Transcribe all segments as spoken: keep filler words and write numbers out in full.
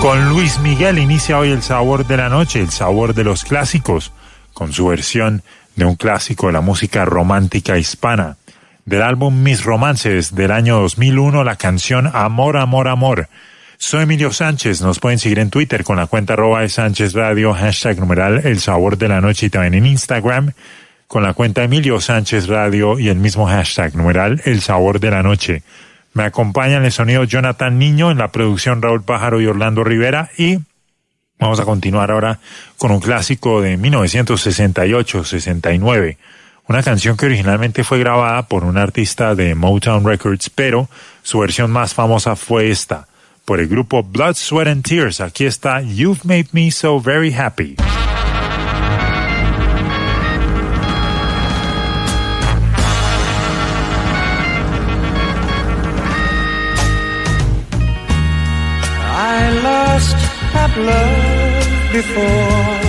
Con Luis Miguel inicia hoy el sabor de la noche, el sabor de los clásicos, con su versión de un clásico de la música romántica hispana. Del álbum Mis Romances del año dos mil uno, la canción Amor, Amor, Amor. Soy Emilio Sánchez, nos pueden seguir en Twitter con la cuenta arroba de Sánchez Radio, hashtag numeral El Sabor de la Noche, y también en Instagram con la cuenta Emilio Sánchez Radio y el mismo hashtag numeral El Sabor de la Noche. Me acompañan el sonido Jonathan Niño, en la producción Raúl Pájaro y Orlando Rivera, y vamos a continuar ahora con un clásico de mil novecientos sesenta y ocho sesenta y nueve, una canción que originalmente fue grabada por un artista de Motown Records, pero su versión más famosa fue esta, por el grupo Blood, Sweat and Tears. Aquí está You've Made Me So Very Happy. I lost that love before,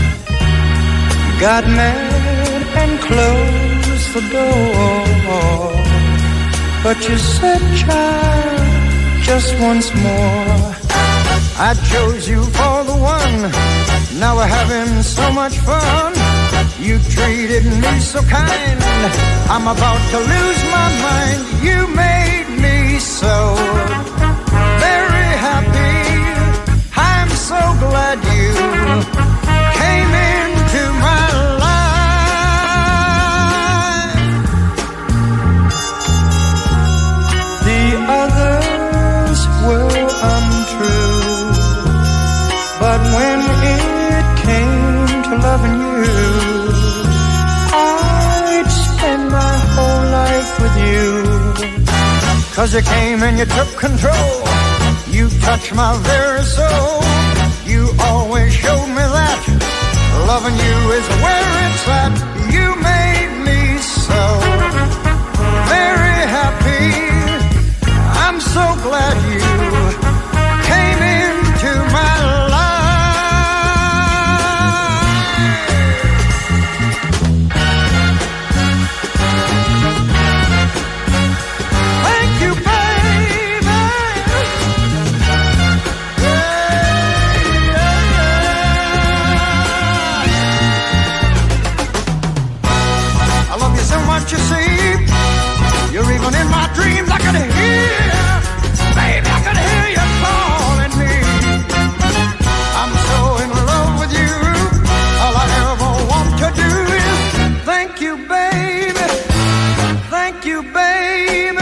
got mad and closed the door, but you said, child, just once more. I chose you for the one, now we're having so much fun. You treated me so kind, I'm about to lose my mind. You made me so very happy, I'm so glad you came into my life. The others were untrue, but when it came to loving you, I'd spend my whole life with you. 'Cause you came and you took control, you touched my very soul. You always showed me that loving you is where it's at. You made me so very happy, I'm so glad you came into my life. Thank you, baby. So much you see, you're even in my dreams. I can hear, baby, I can hear you calling me. I'm so in love with you, all I ever want to do is thank you, baby, thank you, baby.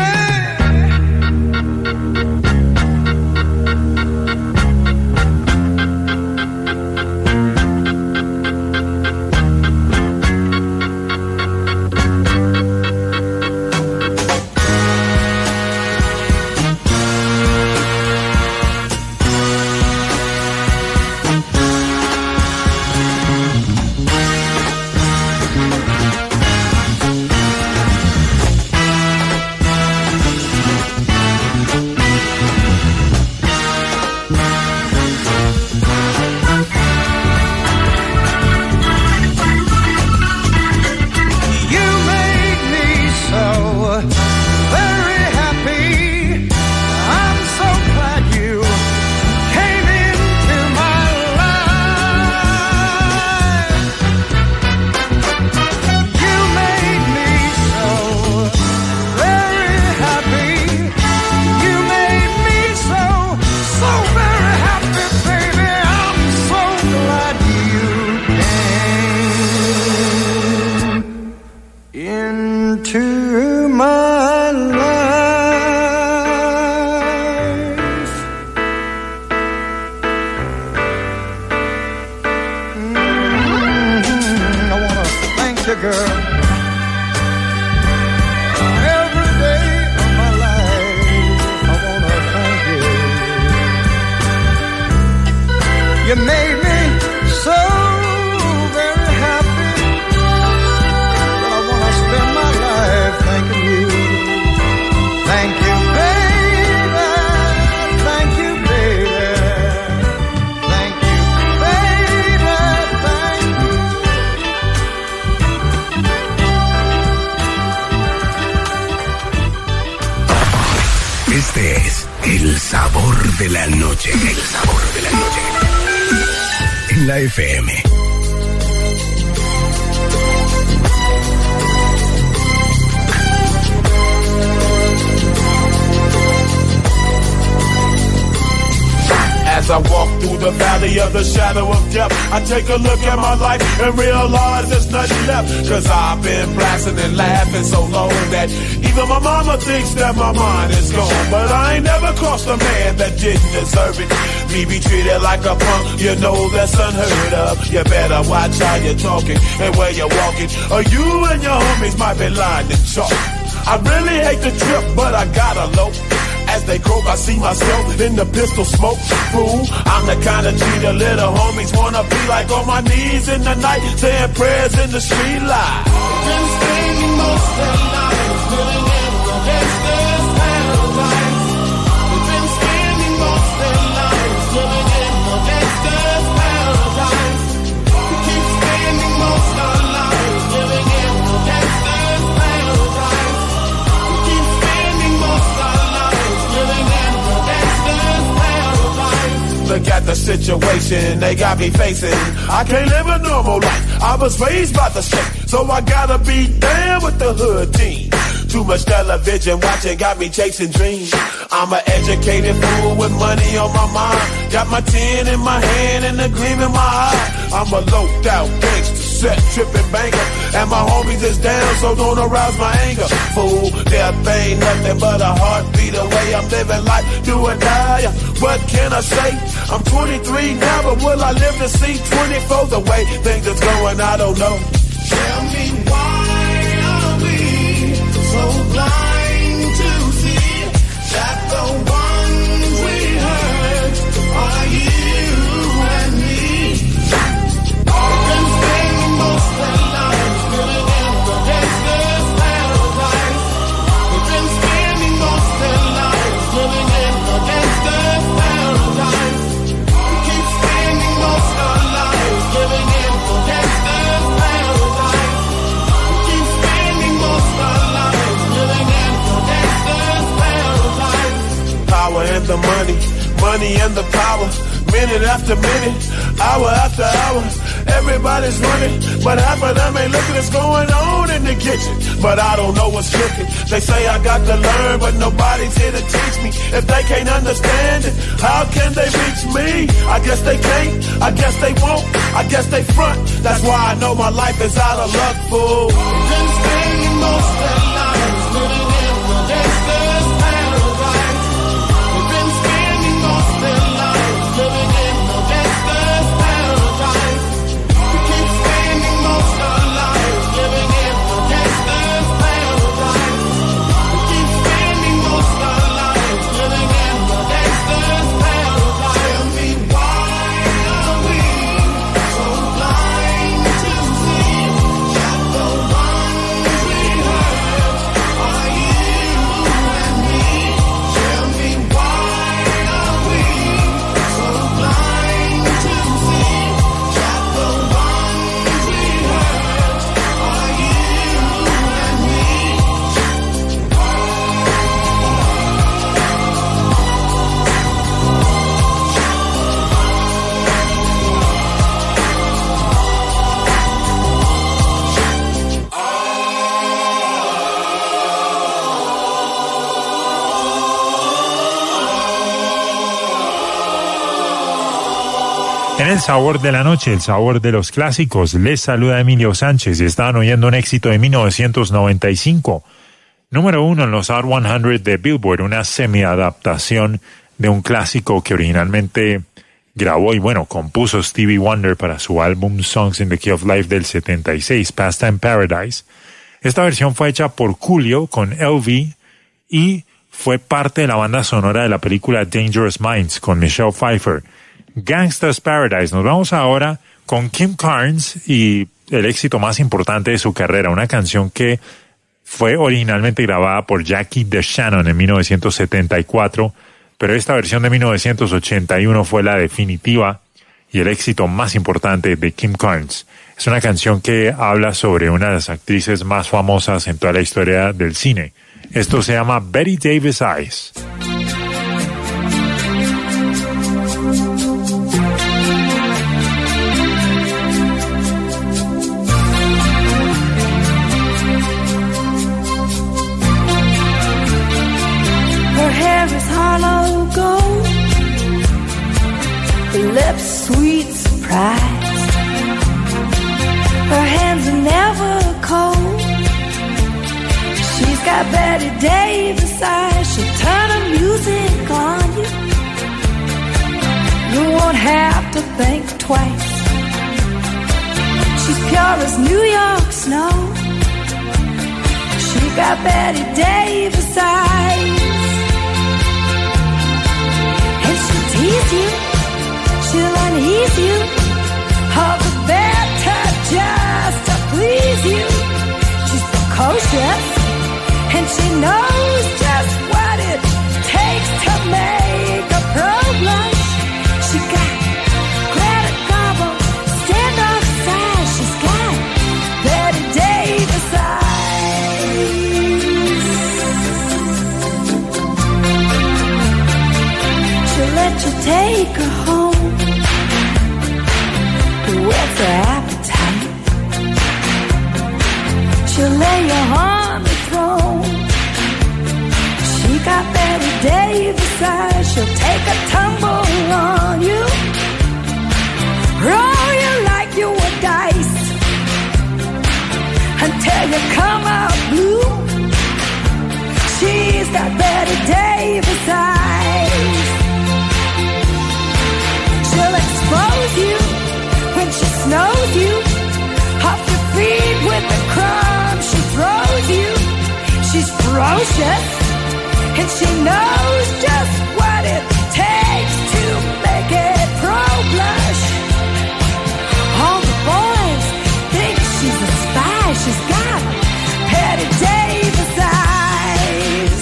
de la noche. El sabor de la noche. En la F M. As I walk through the valley of the shadow of death, I take a look at my life and realize there's nothing left. Cause I've been blasting and laughing so long that even my mama thinks that my mind is gone. But I ain't never crossed a man that didn't deserve it. Me be treated like a punk, you know that's unheard of. You better watch how you're talking and where you're walking, or you and your homies might be lying to chalk. I really hate the trip, but I gotta low. As they croak, I see myself in the pistol smoke. Fool, I'm the kind of G the little homies wanna be like, on my knees in the night, saying prayers in the street light. Been spending most of their lives living in the gangster's paradise. We've been spending most of their lives living in the gangster's paradise. We keep spending most of our lives living in the gangster's paradise. We keep spending most of our lives living in the gangster's paradise. Look at the situation they got me facing. I can't live a normal life. I was raised by the state, so I gotta be down with the hood team. Too much television watching got me chasing dreams. I'm an educated fool with money on my mind. Got my tin in my hand and a gleam in my eye. I'm a loped out gangster, set tripping banker, and my homies is down, so don't arouse my anger. Fool, death ain't nothing but a heartbeat away. I'm living life, do or die. What can I say? I'm twenty-three now, but will I live to see twenty-four? The way things is going, I don't know. Tell me why are we so blind to see that the ones we hurt are you and me? We've been spending most of our lives living in the gangster's paradise. We've been spending most of our lives living in the gangster's paradise. We keep spending most of our lives living in the gangster's paradise. We keep spending most of our lives living in the gangster's paradise. Power and the money, money and the power. Minute after minute, hour after hour, everybody's running, but half of them ain't looking what's going on in the kitchen. But I don't know what's cooking. They say I got to learn, but nobody's here to teach me. If they can't understand it, how can they reach me? I guess they can't, I guess they won't, I guess they front. That's why I know my life is out of luck, fool. We've been spending most of our lives living in the gangster's paradise. We've been spending most of our lives living in the gangster's paradise. We keep spending most of our lives living in the gangster's paradise. We keep spending most of our lives living in the gangster's paradise. Tell me why are we so blind to see that the ones we hurt are you and me? Tell me why are we so blind to see that the ones we hurt are you and me? En el sabor de la noche, el sabor de los clásicos, les saluda Emilio Sánchez y estaban oyendo un éxito de mil novecientos noventa y cinco. Número uno en los Hot cien de Billboard, una semi-adaptación de un clásico que originalmente grabó y, bueno, compuso Stevie Wonder para su álbum Songs in the Key of Life del setenta y seis, Pastime Paradise. Esta versión fue hecha por Coolio con L V y fue parte de la banda sonora de la película Dangerous Minds con Michelle Pfeiffer. Gangsta's Paradise. Nos vamos ahora con Kim Carnes y el éxito más importante de su carrera, una canción que fue originalmente grabada por Jackie DeShannon en mil novecientos setenta y cuatro, pero esta versión de mil novecientos ochenta y uno fue la definitiva y el éxito más importante de Kim Carnes. Es una canción que habla sobre una de las actrices más famosas en toda la historia del cine. Esto se llama Betty Davis Eyes. Betty Davis eyes, she'll turn the music on you. You won't have to think twice. She's pure as New York snow. She got Betty Davis eyes. And she'll tease you, she'll unease you, all the better just to please you. She's precocious, and she knows just what it takes to make a pro blush. She got Greta Garbo, stand off side. She's got Betty Davis eyes. She'll let you take her home with her appetite. She'll lay you on the throne. She got Betty Davis eyes. She'll take a tumble on you, roll you like you were dice, until you come out blue. She's got Betty Davis eyes. She'll expose you when she snows you, off your feet with the crumbs she throws you. She's ferocious, and she knows just what it takes to make it pro blush. All the boys think she's a spy. She's got Betty Davis eyes.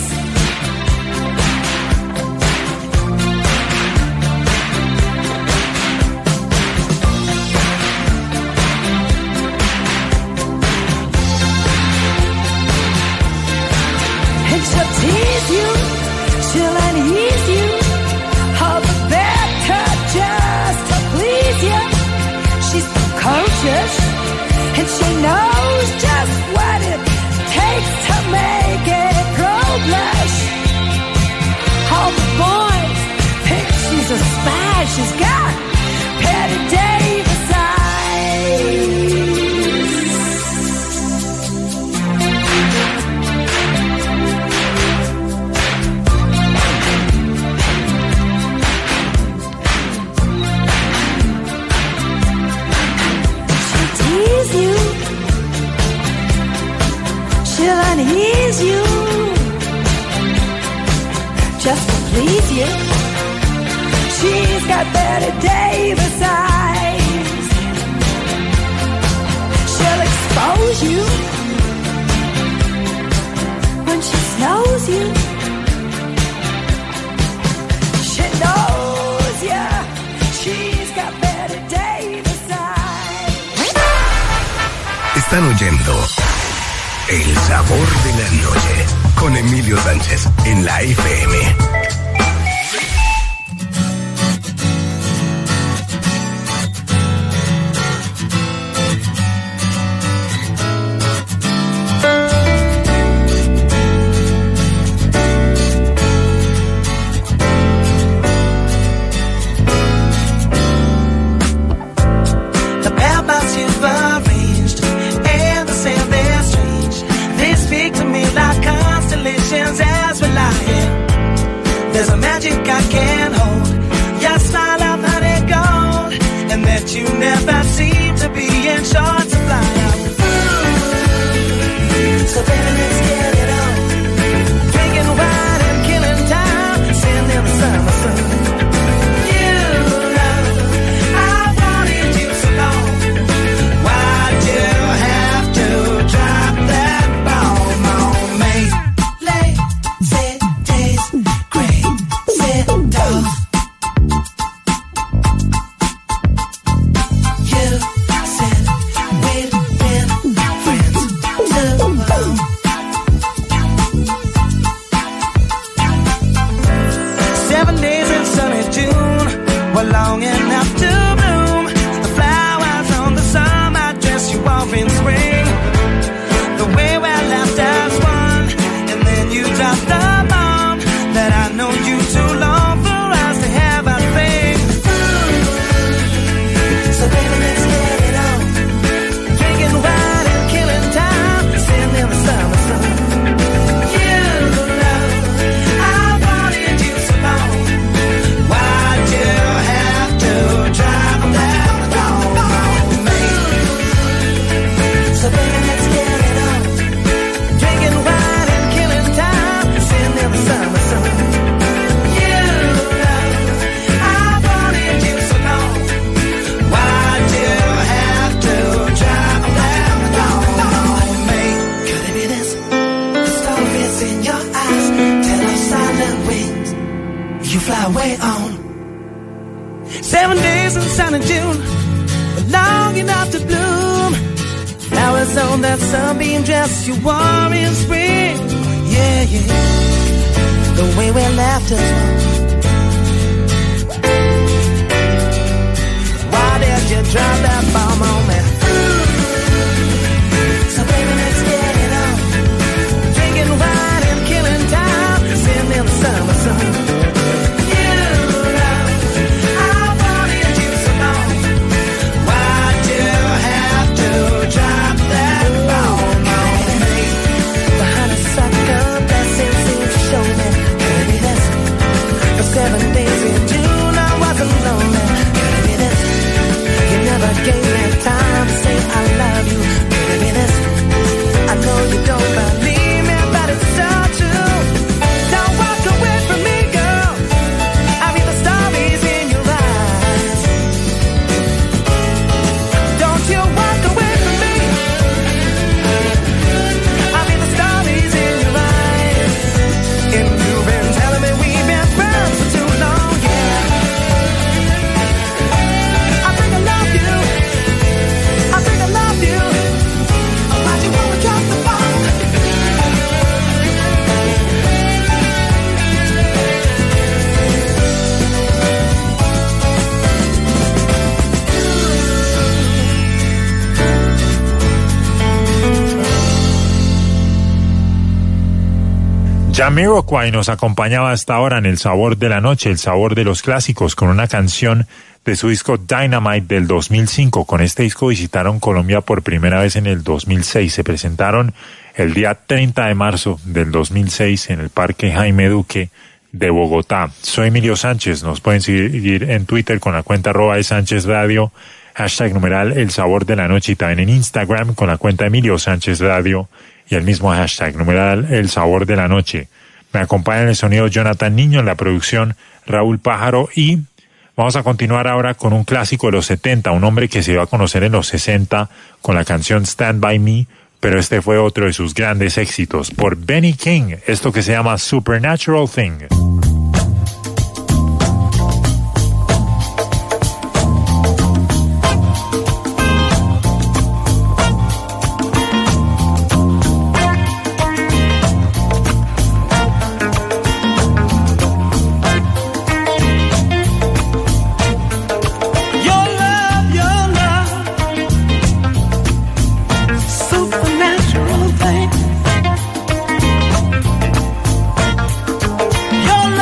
And she'll tease you, she'll unease you, all the better just to please you. She's precocious, and she knows just what it takes to make it pro blush. All the boys think she's a spy. She's got Betty Davis eyes. You, she'll unease you, just to please you. She's got Betty Davis eyes. She'll expose you when she snows you. She knows ya. She's got Betty Davis eyes. Están oyendo El Sabor de la Noche con Emilio Sánchez en la F M. As we lie, way on. Seven days in sunny June, but long enough to bloom. Flowers on that sunbeam dress you wore in spring. Yeah, yeah. The way we laughed as well. Why did you drop that bomb on me? So baby, let's get it on. Drinking wine and killing time. Sitting in the summer sun. You know, I wanted you so long. Why'd you have to drop that bomb on me? The honeysuckle blessing seems to show me. Baby, this for seven days in June I wasn't lonely. Baby, this you never gave me time to say I love you. Baby, this I know you don't believe me, but it's so true. Don't walk away from me, girl. I read the stories in your eyes. Don't you walk away from me. I read the stories in your eyes. And you've been telling me we've been friends for too long, yeah. I think I love you. I think I love you. Why'd you wanna drop the bomb? Jamiroquai nos acompañaba hasta ahora en El Sabor de la Noche, el sabor de los clásicos, con una canción de su disco Dynamite del dos mil cinco. Con este disco visitaron Colombia por primera vez en el dos mil seis. Se presentaron el día treinta de marzo del dos mil seis en el Parque Jaime Duque de Bogotá. Soy Emilio Sánchez. Nos pueden seguir en Twitter con la cuenta arroba de Sánchez Radio, hashtag numeral El Sabor de la Noche, y también en Instagram con la cuenta Emilio Sánchez Radio y el mismo hashtag numeral El Sabor de la Noche. Me acompaña en el sonido Jonathan Niño, en la producción Raúl Pájaro, y vamos a continuar ahora con un clásico de los setenta, un hombre que se dio a conocer en los sesenta con la canción Stand By Me, pero este fue otro de sus grandes éxitos, por Benny King, esto que se llama Supernatural Thing. Your love, your love, supernatural thing. Your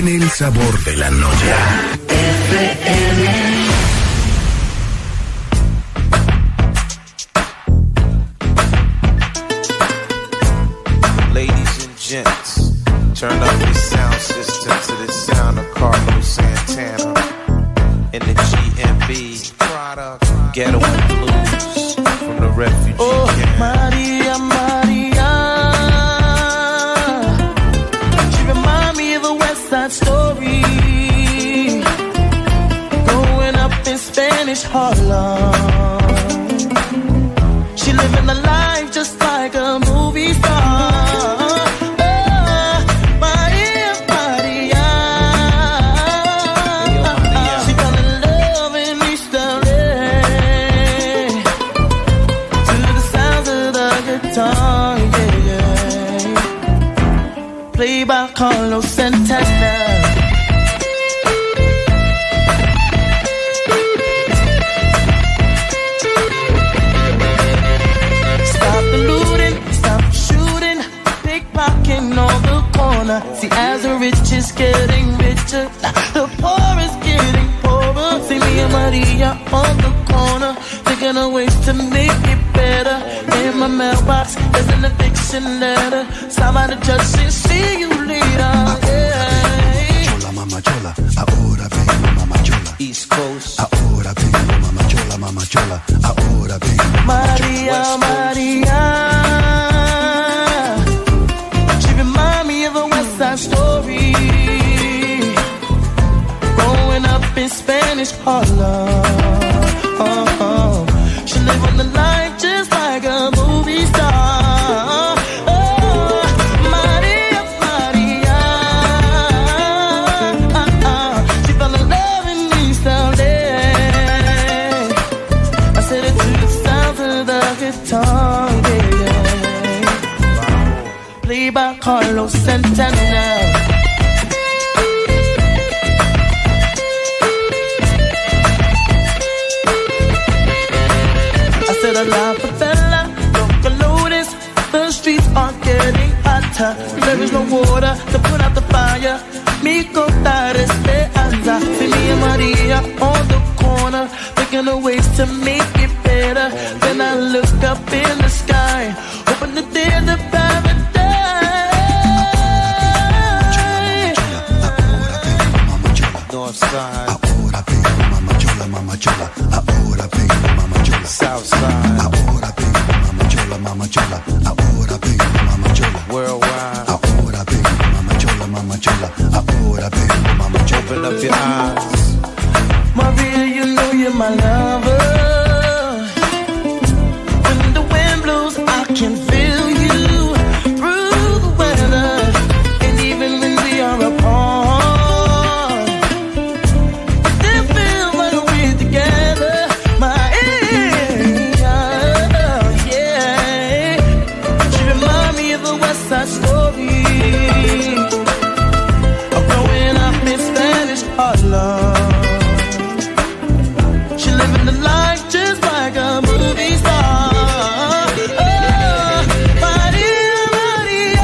en El Sabor de la Noche. Ladies and gents, turn up your sound system to the sound of Carlos Santana in the G M B product, Ghetto and Blues from the refugee oh, camp. Maria, Maria, she remind me of a West Side Story, growing up in Spanish Harlem. She living a life just like a movie star. Played by Carlos Santana. Stop the looting, stop shooting, pickpocketing on the corner. See, as the rich is getting richer, the poor is getting poorer. See me and Maria on the corner, thinking of ways to make it better. In my mailbox, there's an eviction letter. Stop by the judge and see you later. Yeah. Chola, mama chola, ahora vengo, mama chola. East Coast, ahora vengo, mama chola, mama chola, ahora vengo. Maria, Maria, she remind me of a West Side Story, growing up in Spanish Harlem. Oh, she live on the life just like a movie star. Oh, Maria, Maria, she fell in love in East L A. I said it to the sound of the guitar, yeah. Played by Carlos Santana. A la favela, don't notice, the streets are getting hotter. There is no water to put out the fire. Mi contar esperanza. See me and Maria on the corner, thinking of ways to make it better. Then I look up in the sky, hoping that there's a paradise. North Side, ahora vengo, mama chola, mama chola, ahora vengo, mama chola. South Side, ahora vengo, mama chola, mama chola, ahora vengo, mama chola. Worldwide, ahora vengo, mama chola, mama chola, ahora vengo, mama chola. open up your eyes. Maria, you know you're my lover. When the wind blows, I can feel you through the weather. And even when we are apart, I still feel like we're together. My yeah. She remind me of a West Side Story, of growing up in Spanish Harlem. Living the life just like a movie star. Oh, Maria, Maria,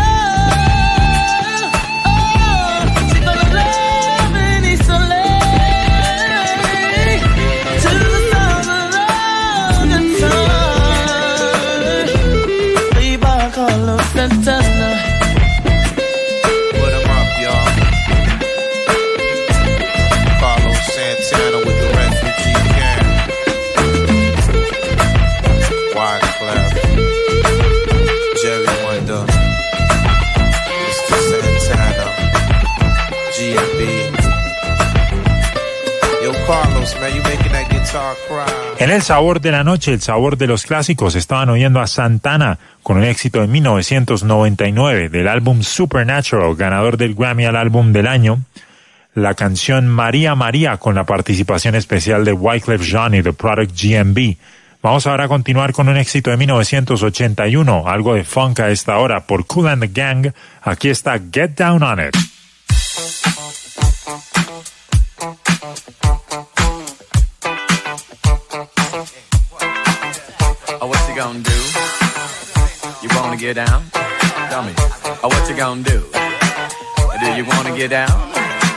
oh, she fell in love in East L A. To the sound of the guitar, played by Carlos Santana. Put 'em up, y'all. Carlos Santana with the refugee camp. Wyclef, Jerry Wonder, Mister Santana, G M B. Yo, Carlos, man, you making that guitar cry. En el sabor de la noche, el sabor de los clásicos, estaban oyendo a Santana con un éxito de mil novecientos noventa y nueve del álbum Supernatural, ganador del Grammy al álbum del año. La canción María María con la participación especial de Wyclef Jean y The Product G M B. Vamos ahora a continuar con un éxito de mil novecientos ochenta y uno, algo de funk a esta hora por Kool and the Gang. Aquí está Get Down on It. Oh, what you gonna do? You wanna get down? Tell me. Oh, what you gonna do? Do you wanna get down?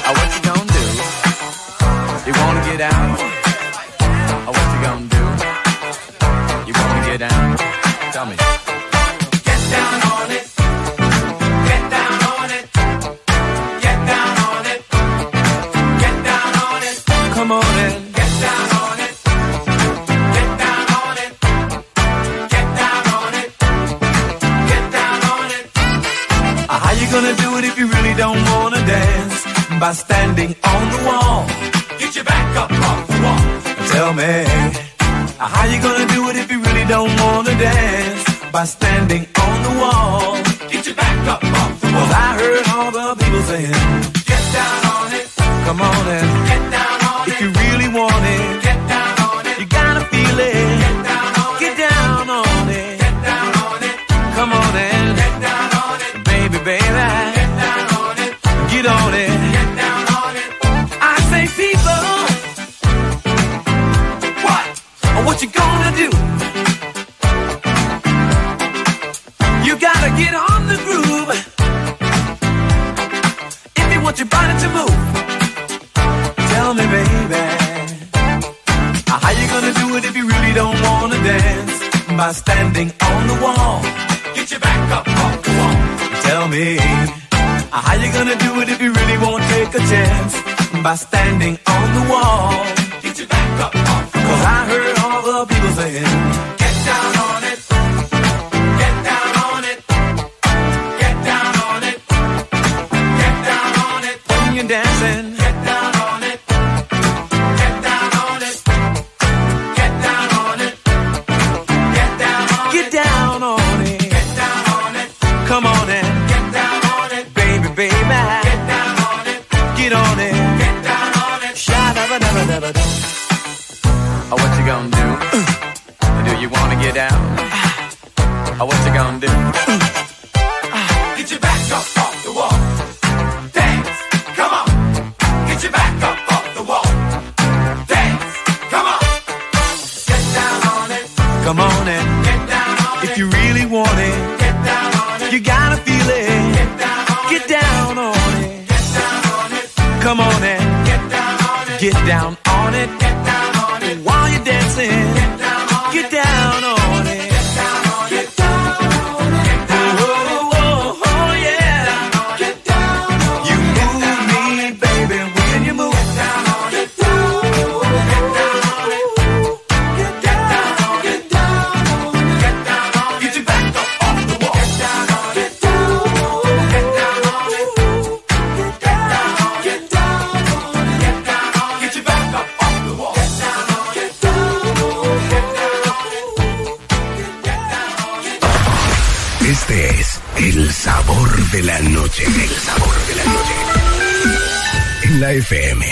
Oh, what you gonna do? You wanna get out? Oh, what you gonna do? You wanna get down? Tell me. Get down on it. Get down on it. Get down on it. Get down on it. Come on in. Get down on it. Get down on it. Get down on it. Get down on it. Uh, how you gonna do it if you really don't wanna dance? By standing on the wall. Get your back up off the wall. Tell me, uh, how you gonna do it if you really don't wanna dance? By standing on the wall. Get your back up off the wall. 'Cause I heard all the people saying, get down on it. Come on and get down on it. If you really want it, get down on it. You gotta feel it. Get down on it. Get down on it. Get down on it. Come on and get down on it. Baby, baby. Get down on it. Get on it. Get down on it. I say people, what? What you gonna do? You gotta get on the groove if you want your body to move. Tell me, baby, how you gonna do it if you really don't wanna dance? By standing on the wall. Get your back up off the wall. Tell me, how you gonna do it if you really won't take a chance? By standing on the wall. Get your back up off the wall. 'Cause I heard all the people saying, get down on it. Get down on it. Get down on it. Get down on it. When you're dancing, get down on it. Get down on it. Get down on it. Get down on it. Get down on it. Get down on it. Come on in. Get down on it. Baby, baby. Get down on it. Get on it. Get down on it. Sha-da-ba-da-ba-da-ba-da. Oh, what you gonna do? Uh, do you wanna get down? Oh, what you gonna do? Uh, get your back up off the wall. Dance, come on. Get your back up off the wall. Dance, come on. Get down on it. Come on in. Get down on it. If you really want it, get down on it. You gotta feel it. Get down on it. Get down on it. Get down on it. Come on in. Get down on it. Get down on it. Get down on it. While you're dancing, get down on it. Get down on it. Get down on it. Get down on it. Get down on it. Oh, oh, oh, yeah. Get down on it. You move me, baby, when you move. Get down on it. Get down on it. Get down on it. Get down on it. Get down on it. Get your back up off the wall. Get down on it. Get down on it. Get down on it. Get down on it. Get down on it. Get down on it. Get your back up off the wall. Get down on it. Get down on it. Get down on it. Get down on it. Este es el sabor de la noche. El sabor de la noche. En la F M.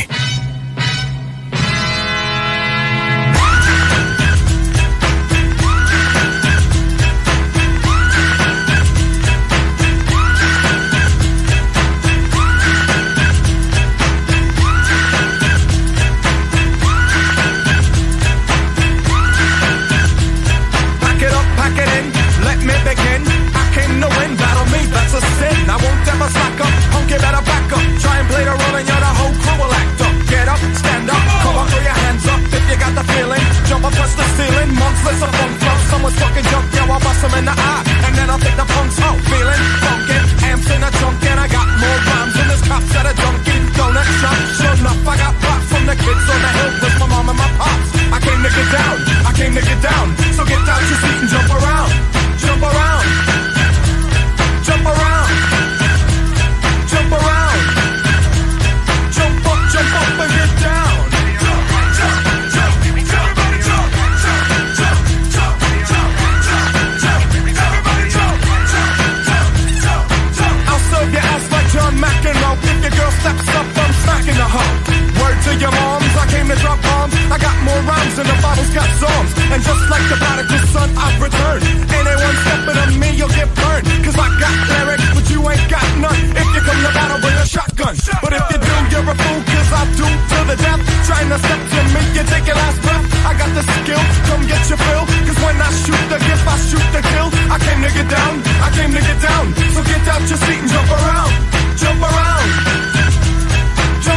Pack it up, pack it in, let me begin. I came to win, battle me, that's a sin. I won't ever slack up, punk, you better back up. Try and play the role and you're the whole crew will act up. Get up, stand up, come on, throw your hands up if you got the feeling. Jump up, touch the ceiling, monks, let's up, funk, funk. Someone's fucking jump, yo, I'll bust them in the eye. And then I'll take the punks out, feeling funky. Amps in a trunk and I got more rhymes than this cops at a junkie. Donut shop, sure enough, I got props from the kids on the hill with my mom and my pops. I came to get down, I came to get down. So get out your seat and jump around, jump around, jump around, jump around, jump up, jump up and get down. Jump, jump, jump, everybody jump, jump, jump, jump, jump, jump, jump, everybody jump, jump, jump, jump, jump. I'll serve your ass like John McEnroe. If your girl steps up, I'm smacking the hoe. Word to your moms, I came to drop bombs. I got more rhymes than the Bible's got songs. And just like the prodigal son, I've returned. Anyone stepping on me, you'll get burned. Cause I got lyrics, but you ain't got none. If you come to battle, bring a shotgun. But if you do, you're a fool, cause I do to the death. Trying to step to me, you take your last breath. I got the skill, come get your fill. Cause when I shoot the gift, I shoot the kill. I came to get down, I came to get down. So get out your seat and jump around, jump around.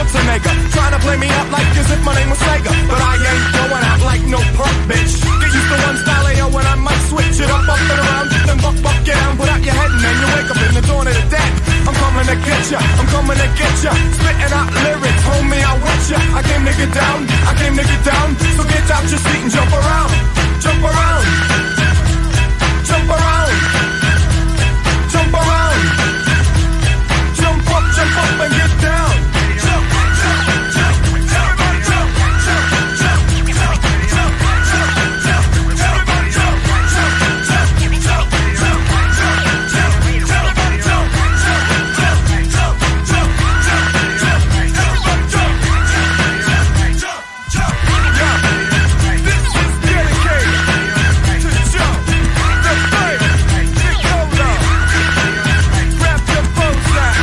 Schwarzenegger. Trying to play me up like as if my name was Sega. But I ain't going out like no punk bitch. Get used to one style, yo, when I might switch it up, up and around. Then buck, buck, get down, put out your head and then you wake up in the dawn of the dead. I'm coming to get ya, I'm coming to get ya. Spitting out lyrics, homie, I with ya. I came to get down, I came to get down. So get out your seat and jump around, jump around, jump around, jump around, jump up, jump up and get down. Jump, jump, jump, everybody jump, jump, jump, jump, jump, jump, jump, everybody jump, jump, jump, jump, jump, jump, jump, everybody jump, jump, jump, jump, jump, jump, everybody jump, jump, jump, yeah. This is dedicated to Joe, the baby, Nicola. Grab your bows out.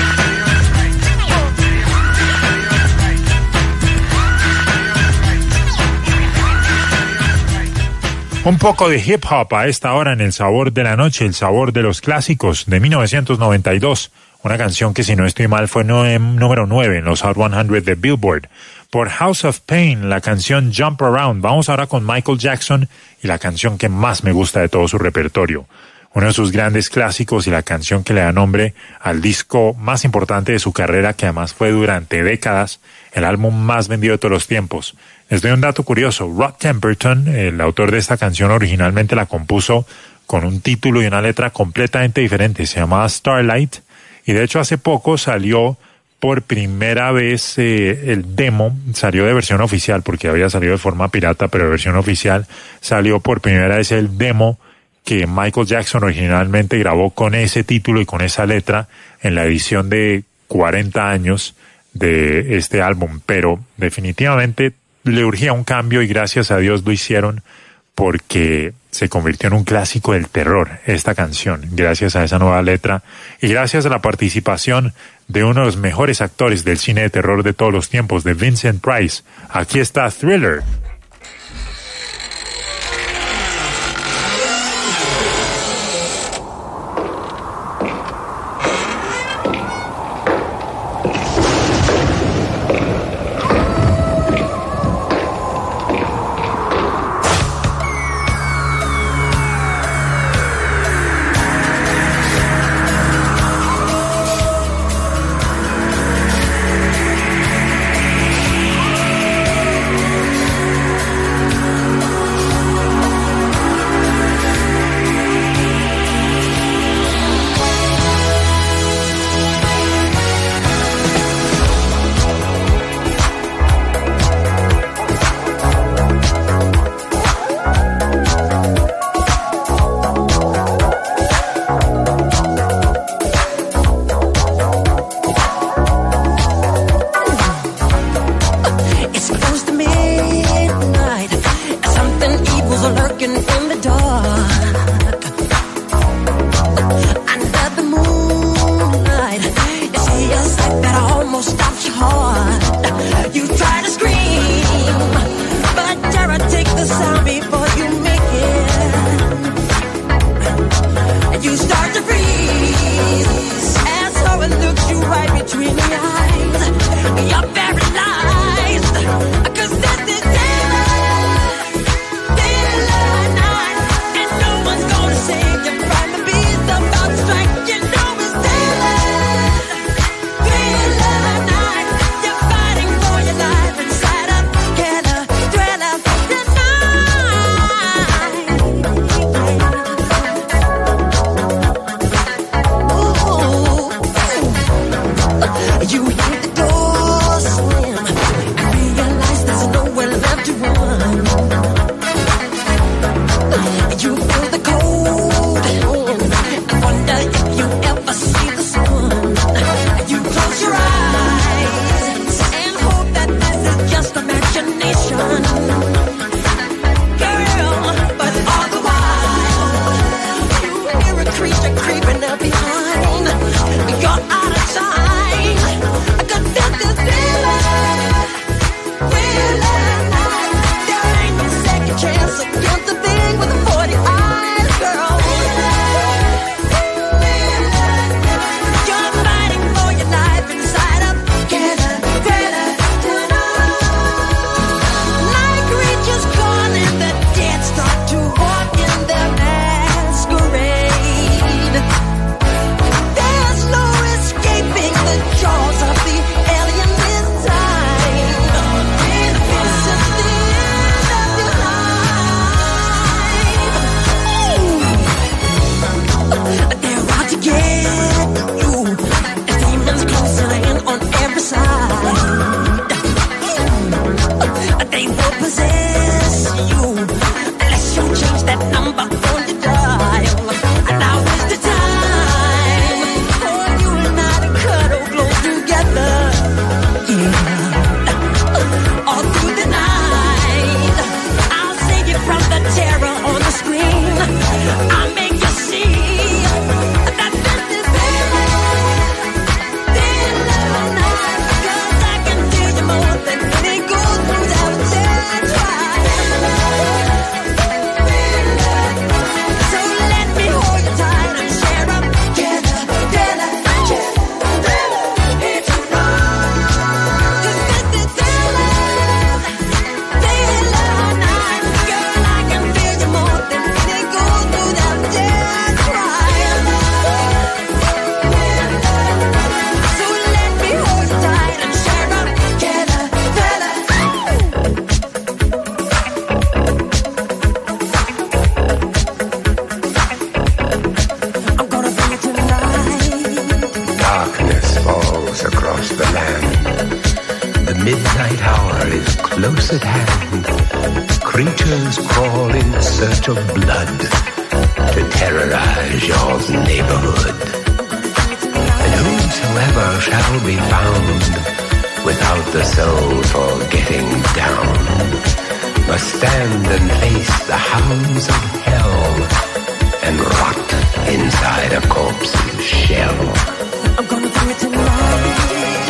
Un poco de hip hop a esta hora en El Sabor de la Noche, el sabor de los clásicos de mil novecientos noventa y dos. Una canción que, si no estoy mal, fue no, número nueve en los Hot cien de Billboard. Por House of Pain, la canción Jump Around. Vamos ahora con Michael Jackson y la canción que más me gusta de todo su repertorio. Uno de sus grandes clásicos y la canción que le da nombre al disco más importante de su carrera, que además fue durante décadas el álbum más vendido de todos los tiempos. Les doy un dato curioso. Rod Temperton, el autor de esta canción, originalmente la compuso con un título y una letra completamente diferente. Se llamaba Starlight, y de hecho hace poco salió por primera vez eh, el demo, salió de versión oficial porque había salido de forma pirata, pero de versión oficial salió por primera vez el demo que Michael Jackson originalmente grabó con ese título y con esa letra en la edición de cuarenta años de este álbum. Pero definitivamente le urgía un cambio y gracias a Dios lo hicieron, porque se convirtió en un clásico del terror esta canción, gracias a esa nueva letra y gracias a la participación de uno de los mejores actores del cine de terror de todos los tiempos, de Vincent Price. Aquí está Thriller. The midnight hour is close at hand. Creatures crawl in search of blood to terrorize your neighborhood. And whosoever shall be found without the soul for getting down must stand and face the hounds of hell and rot inside a corpse's shell. I'm gonna do it tonight.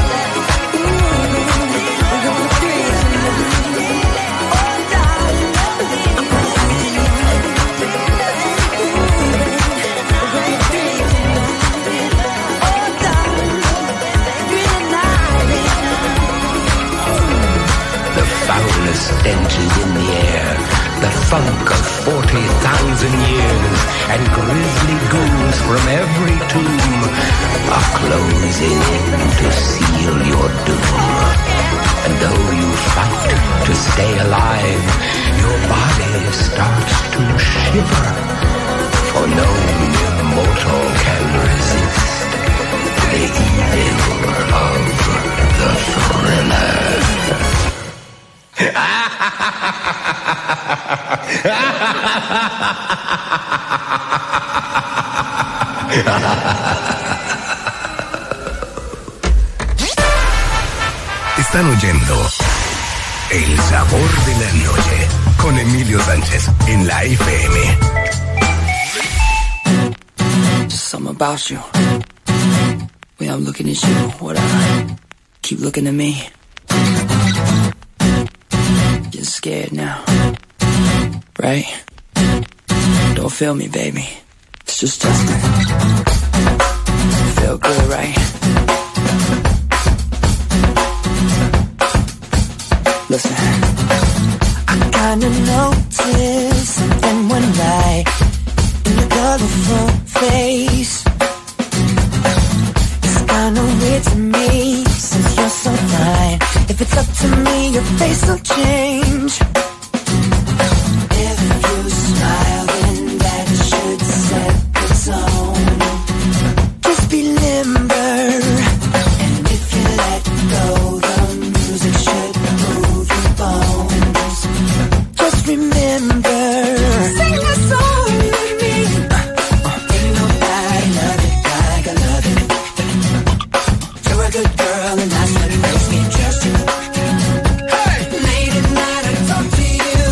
Stench is in the air, the funk of forty thousand years, and grisly ghouls from every tomb are closing in to seal your doom. And though you fight to stay alive, your body starts to shiver, for no immortal can resist the evil of the thriller. Están oyendo El Sabor de la Noche con Emilio Sánchez en la F M. Just something about you. When I'm looking at you, what I keep looking at me. Getting scared now, right? Don't feel me, baby. It's just Justin. Feel good, right? Listen, I kinda noticed something went right in your colorful face. It's kinda weird to me since you're so fine. If it's up to me, your face will change. If you smile, then that should set the tone. Just be limber, and if you let go, the music should move your bones. Just remember, sing a song with me. Uh, uh, ain't nobody love it like I love it. You're a good girl, and that's what makes me trust you. Late at night, I talk to you.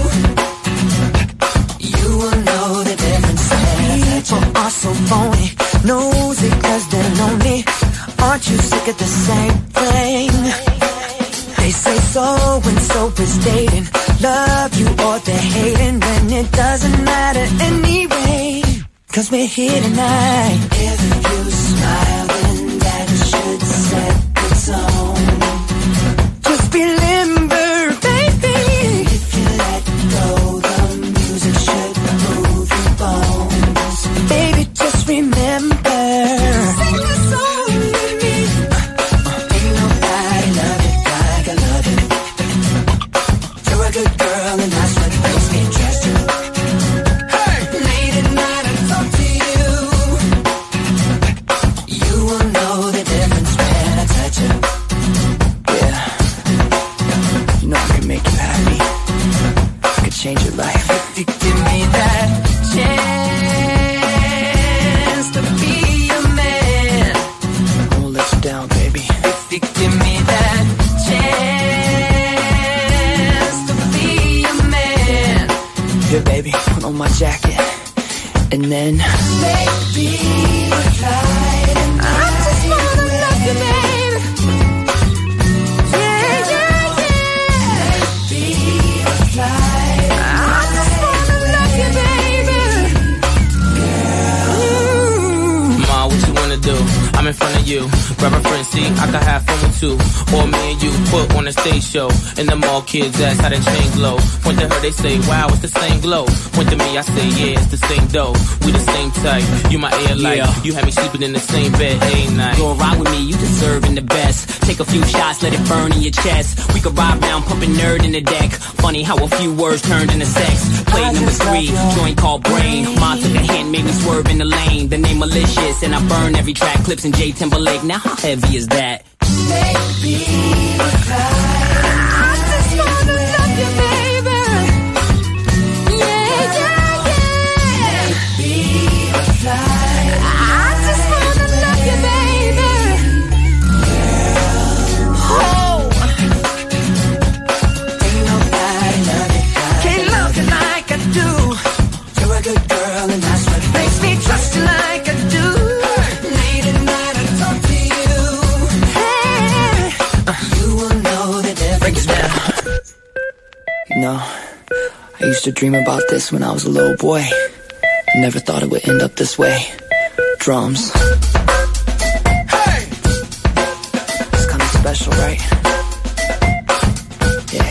You will know the difference. People are so phony, nosy 'cause they're lonely. Aren't you sick of the same thing? They say so and so is dating, love you or they're hating, when it doesn't matter anyway, 'cause we're here tonight. If you smile, then that should set the tone. Just be limber, baby. If you let go, the music should move your bones. Baby, just remember, sing a song with me. Uh, uh, ain't nobody love it like I love it. You're a good girl, and that's what makes me trust you. Late at night, I talk to you. You will know the difference when I touch you. Yeah, you know I can make you happy. I could change your life if you give me that chance to be a man. I won't let you down, baby. If you give me that chance to be a man. Here, baby, put on my jacket, and then maybe fly tonight. I just wanna love you, baby. Yeah, yeah, yeah. Maybe fly. I just wanna love you, baby. Girl. Ma, what you wanna do? I'm in front of you. Grab a friend, see, I can have fun with two. Or me and you put on a stage show. And the mall kids ask how they change low. Point to her, they say, wow, it's the same glow. Point to me, I say, yeah, it's the same dough. We the same type. You my air light. Yeah. You had me sleeping in the same bed every night. Go ride with me, you deserving the best. Take a few shots, let it burn in your chest. We could ride round, pumping nerd in the deck. Funny how a few words turned into sex. Play number three, joint called Brain. Mom took a hand, made me swerve in the lane. The name malicious, and I burn every track. Clips in J Timberlake. Now how heavy is that? To dream about this when I was a little boy. I never thought it would end up this way. Drums. Hey! It's kind of special, right? Yeah.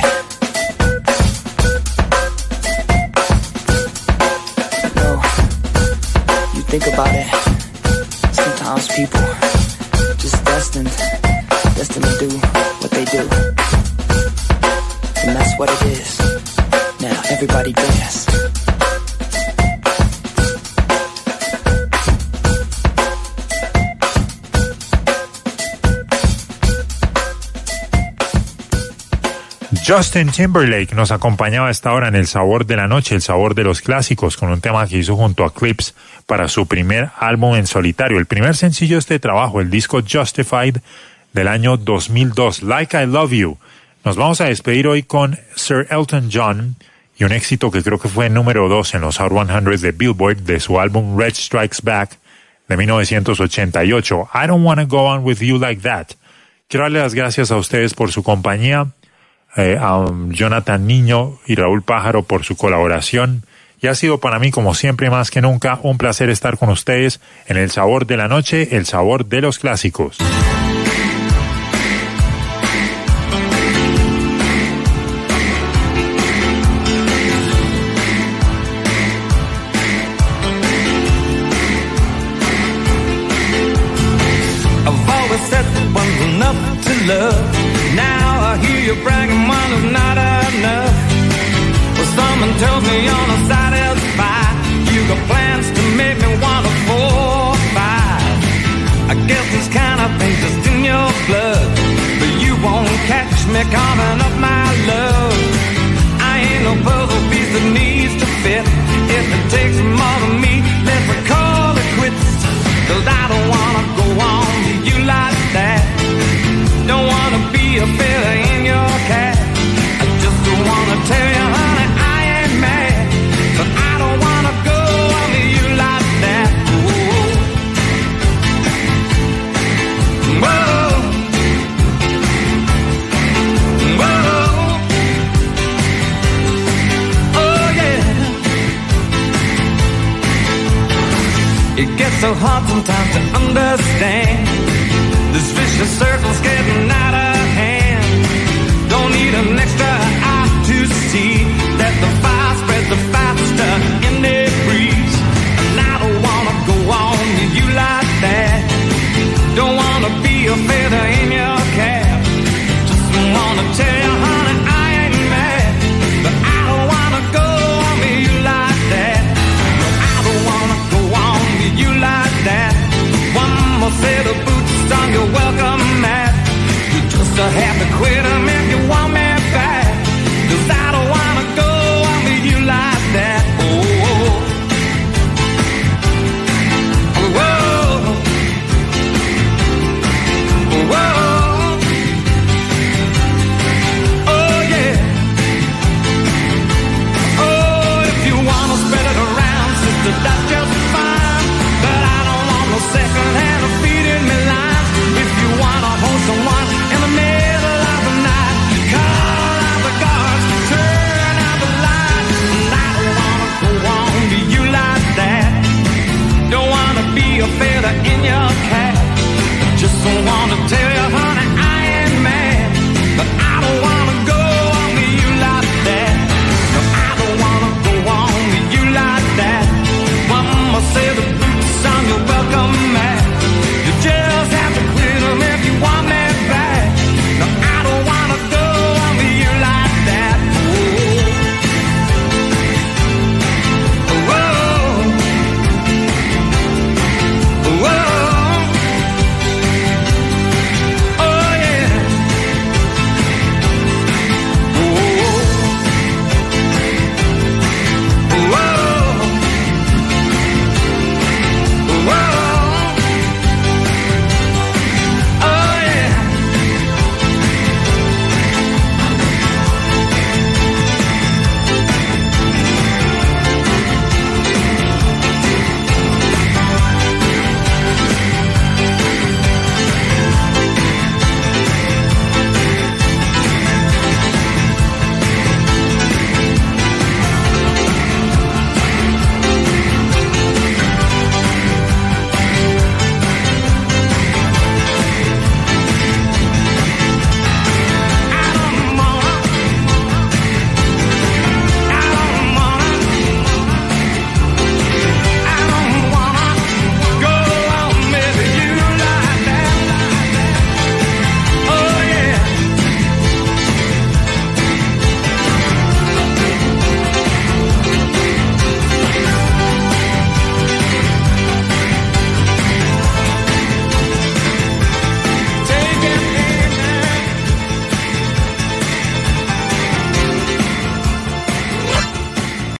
No, you think about it. Sometimes people just destined, destined to do what they do. And that's what it is. Now everybody dance. Justin Timberlake nos acompañaba a esta hora en El Sabor de la Noche, el sabor de los clásicos, con un tema que hizo junto a Clips para su primer álbum en solitario, el primer sencillo de este trabajo, el disco Justified del año dos mil dos, Like I Love You. Nos vamos a despedir hoy con Sir Elton John y un éxito que creo que fue número dos en los Hot cien de Billboard de su álbum Red Strikes Back de mil novecientos ochenta y ocho, I Don't Wanna Go On With You Like That. Quiero darle las gracias a ustedes por su compañía, eh, a Jonathan Niño y Raúl Pájaro por su colaboración, y ha sido para mí, como siempre, más que nunca, un placer estar con ustedes en El Sabor de la Noche, el sabor de los clásicos. Love. Now I hear you bragging one is not enough. Well, someone tells me you're not satisfied. You got plans to make me want a four or five. I guess this kind of thing's just in your blood, but you won't catch me coming up my love. I ain't no puzzle piece that needs to fit. If it takes more than me, let's call it quits. Cause I don't wanna go on to you like that. Don't wanna be a feather in your cap. I just don't wanna tell you, honey, I ain't mad, but I don't wanna go on to you like that. Whoa, whoa, whoa, oh yeah. It gets so hard sometimes to understand. This vicious circle's getting out of hand. Don't need an extra eye to see that the fire spreads the faster in the breeze. And I don't wanna go on to you like that. Don't wanna be a feather in your cap. Just wanna tell you, honey, I ain't mad, but I don't wanna go on to you like that. I don't wanna go on to you like that. One more set of boots on your welcome mat. You just have to quit 'em if you want me